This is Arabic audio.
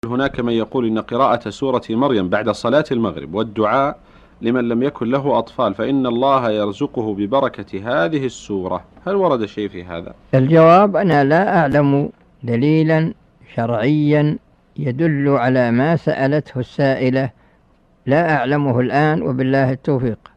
هناك من يقول إن قراءة سورة مريم بعد صلاة المغرب والدعاء لمن لم يكن له أطفال فإن الله يرزقه ببركة هذه السورة، هل ورد شيء في هذا؟ الجواب: أنا لا أعلم دليلا شرعيا يدل على ما سألته السائلة، لا أعلمه الآن، وبالله التوفيق.